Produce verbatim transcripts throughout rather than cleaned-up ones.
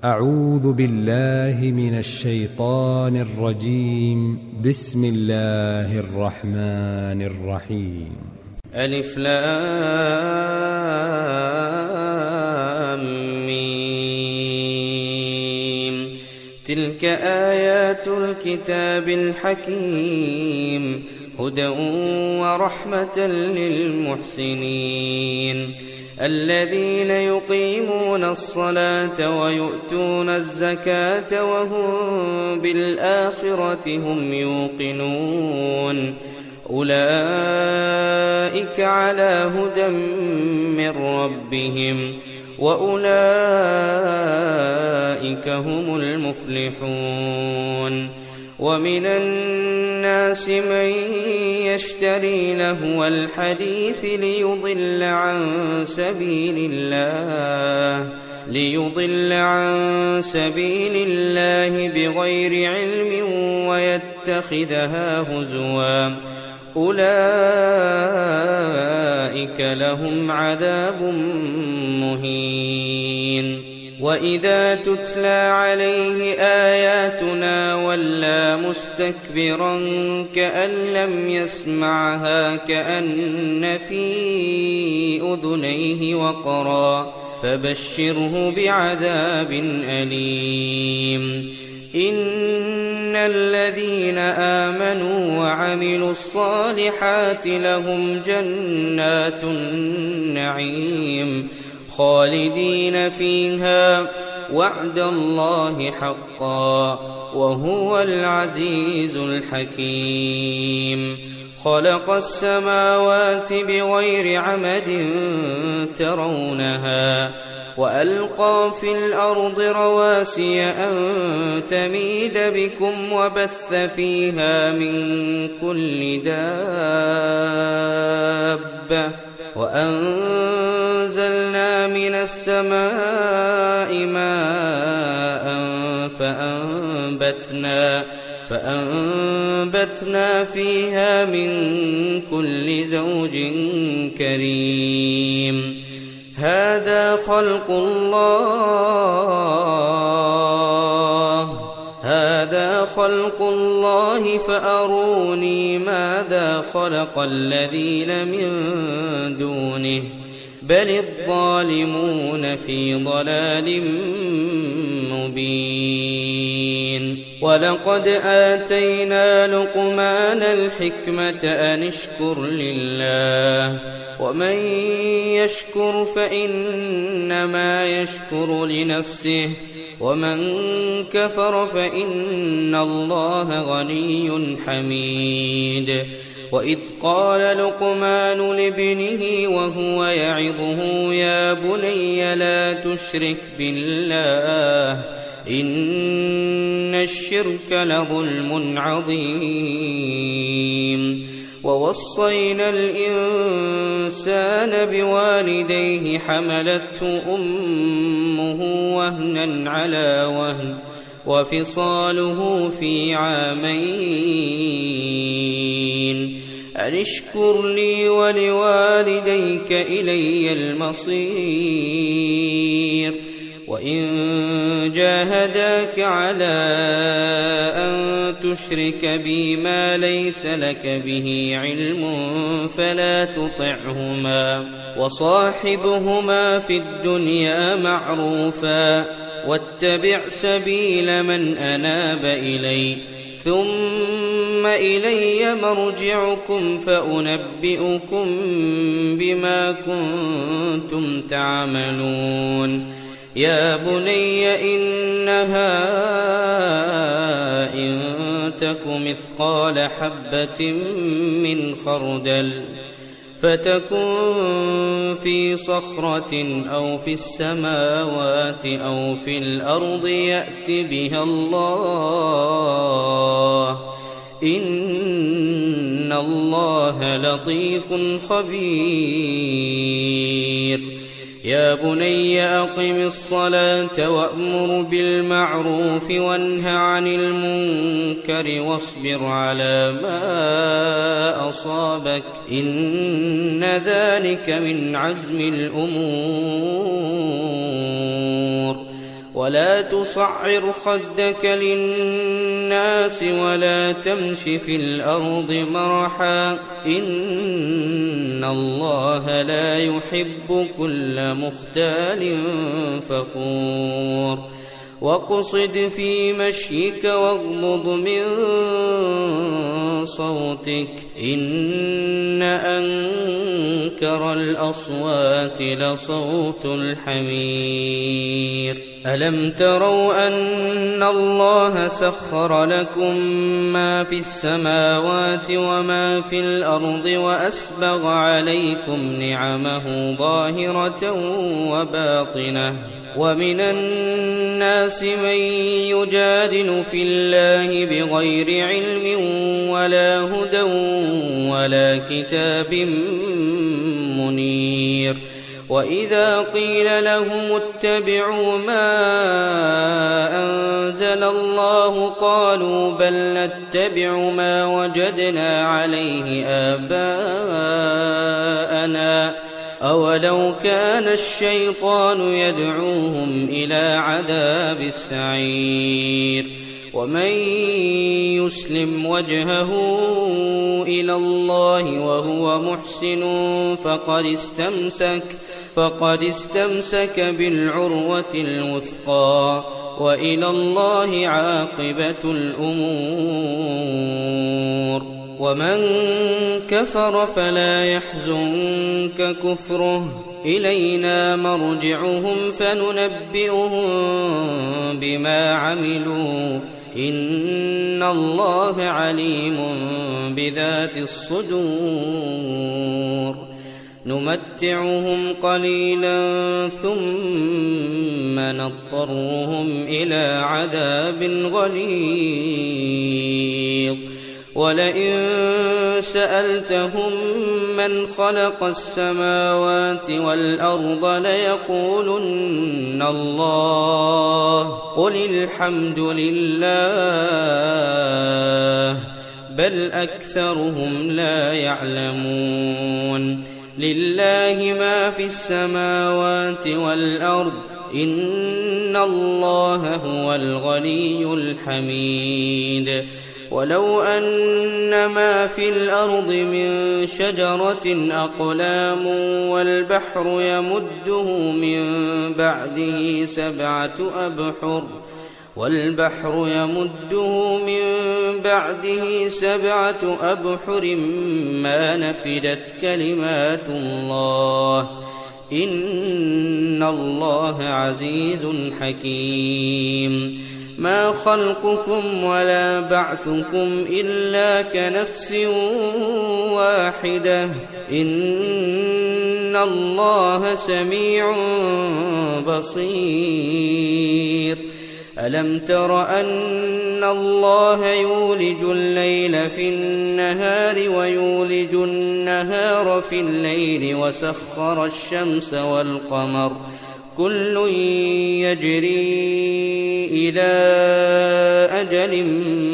أعوذ بالله من الشيطان الرجيم. بسم الله الرحمن الرحيم. ألف لام ميم. تلك آيات الكتاب الحكيم، هدى ورحمة للمحسنين الذين يقيمون الصلاة ويؤتون الزكاة وهم بالآخرة هم يوقنون. أولئك على هدى من ربهم وأولئك هم المفلحون. ومن الناس من يشتري لهو الحديث ليضل عن سبيل الله ليضل عن سبيل الله بغير علم ويتخذها هزوا. أولئك لهم عذاب مهين. وإذا تتلى عليه آياتنا ولى مستكبرا كأن لم يسمعها كأن في أذنيه وقرا، فبشره بعذاب أليم. إن الذين آمنوا وعملوا الصالحات لهم جنات النعيم خالدين فيها وعد الله حقا وهو العزيز الحكيم. خلق السماوات بغير عمد ترونها وألقى في الأرض رواسي أن تميد بكم وبث فيها من كل دابة وأنزلنا من السماء ماء فأنبتنا فأنبتنا فيها من كل زوج كريم. هذا خلق الله هذا خلق الله فأروني ماذا خلق الذين من دونه بل الظالمون في ضلال مبين. ولقد آتينا لقمان الحكمة أن اشكر لله ومن يشكر فإنما يشكر لنفسه ومن كفر فإن الله غني حميد. وإذ قال لقمان لابنه وهو يعظه يا بني لا تشرك بالله إن الشرك لظلم عظيم. ووصينا الإنسان بوالديه حملته أمه وهنا على وهن وفصاله في عامين أن اشكر لي ولوالديك إلي المصير. وإن جاهداك على أن تشرك بي ما ليس لك به علم فلا تطعهما وصاحبهما في الدنيا معروفا واتبع سبيل من أناب إلي ثم إلي مرجعكم فأنبئكم بما كنتم تعملون. يا بني إنها إن تك مثقال حبة من خردل فتكن في صخرة أو في السماوات أو في الأرض يأت بها الله إن الله لطيف خبير. يا بني أقم الصلاة وأمر بالمعروف وانه عن المنكر واصبر على ما أصابك إن ذلك من عزم الأمور. ولا تصعر خدك للناس ولا تمش في الأرض مرحا إن الله لا يحب كل مختال فخور واقصد في مشيك واغضض من صوتك إن أنكر الأصوات لصوت الحمير ألم تروا أن الله سخر لكم ما في السماوات وما في الأرض وأسبغ عليكم نعمه ظاهرة وباطنة ومن الناس من يجادل في الله بغير علم ولا هدى ولا كتاب منير وإذا قيل لهم اتبعوا ما أنزل الله قالوا بل نتبع ما وجدنا عليه آباءنا أولو كان الشيطان يدعوهم إلى عذاب السعير ومن يسلم وجهه إلى الله وهو محسن فقد استمسك فقد استمسك بالعروة الوثقى وإلى الله عاقبة الأمور ومن كفر فلا يحزنك كفره إلينا مرجعهم فننبئهم بما عملوا إن الله عليم بذات الصدور نمتعهم قليلا ثم نضطرهم إلى عذاب غليظ ولئن سألتهم من خلق السماوات والأرض ليقولن الله قل الحمد لله بل أكثرهم لا يعلمون لله ما في السماوات والأرض إن الله هو الغني الحميد ولو أن ما في الأرض من شجرة أقلام والبحر يمده من بعده سبعة أبحر والبحر يمده من بعده سبعة أبحر ما نفدت كلمات الله إن الله عزيز حكيم ما خلقكم ولا بعثكم إلا كنفس واحدة إن الله سميع بصير ألم تر أن الله يولج الليل في النهار ويولج النهار في الليل وسخر الشمس والقمر كل يجري إلى أجل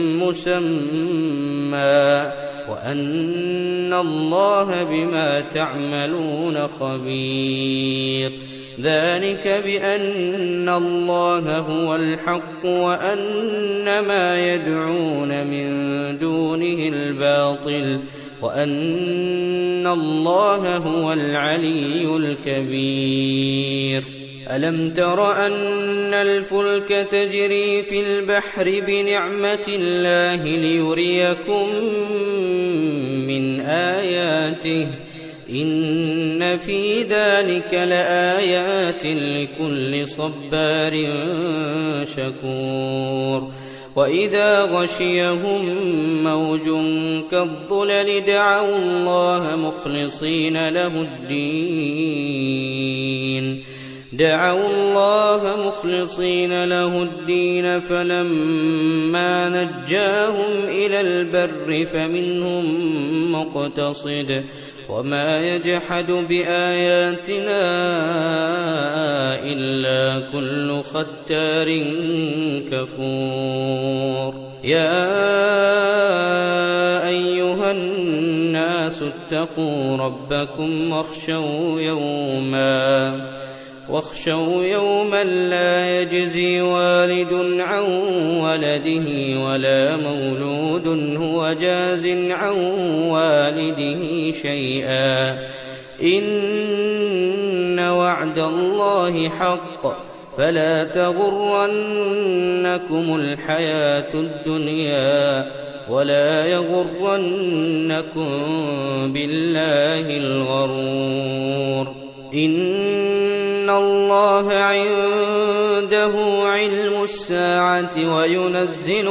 مسمى وأن الله بما تعملون خبير ذلك بأن الله هو الحق وأن ما يدعون من دونه الباطل وأن الله هو العلي الكبير ألم تر أن الفلك تجري في البحر بنعمة الله ليريكم من آياته إن في ذلك لآيات لكل صبار شكور وإذا غشيهم موج كالظلل دعوا الله مخلصين له الدين دعوا الله مخلصين له الدين فلما نجاهم إلى البر فمنهم مقتصد وما يجحد بآياتنا إلا كل ختار كفور يا أيها الناس اتقوا ربكم واخشوا يوما واخشوا يوما لا يجزي والد عن ولده ولا مولود هو جاز عن والده شيئا إن وعد الله حق فلا تغرنكم الحياة الدنيا ولا يغرنكم بالله الغرور إن الله عنده علم الساعة وينزل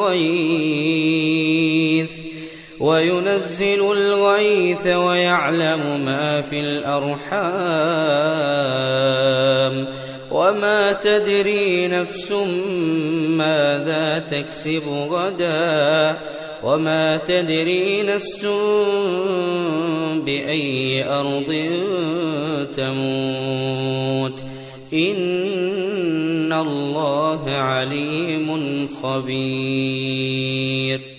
الغيث وينزل الغيث ويعلم ما في الأرحام وما تدري نفس ماذا تكسب غدا وما تدري نفس بأي أرض تموت إن الله عليم خبير.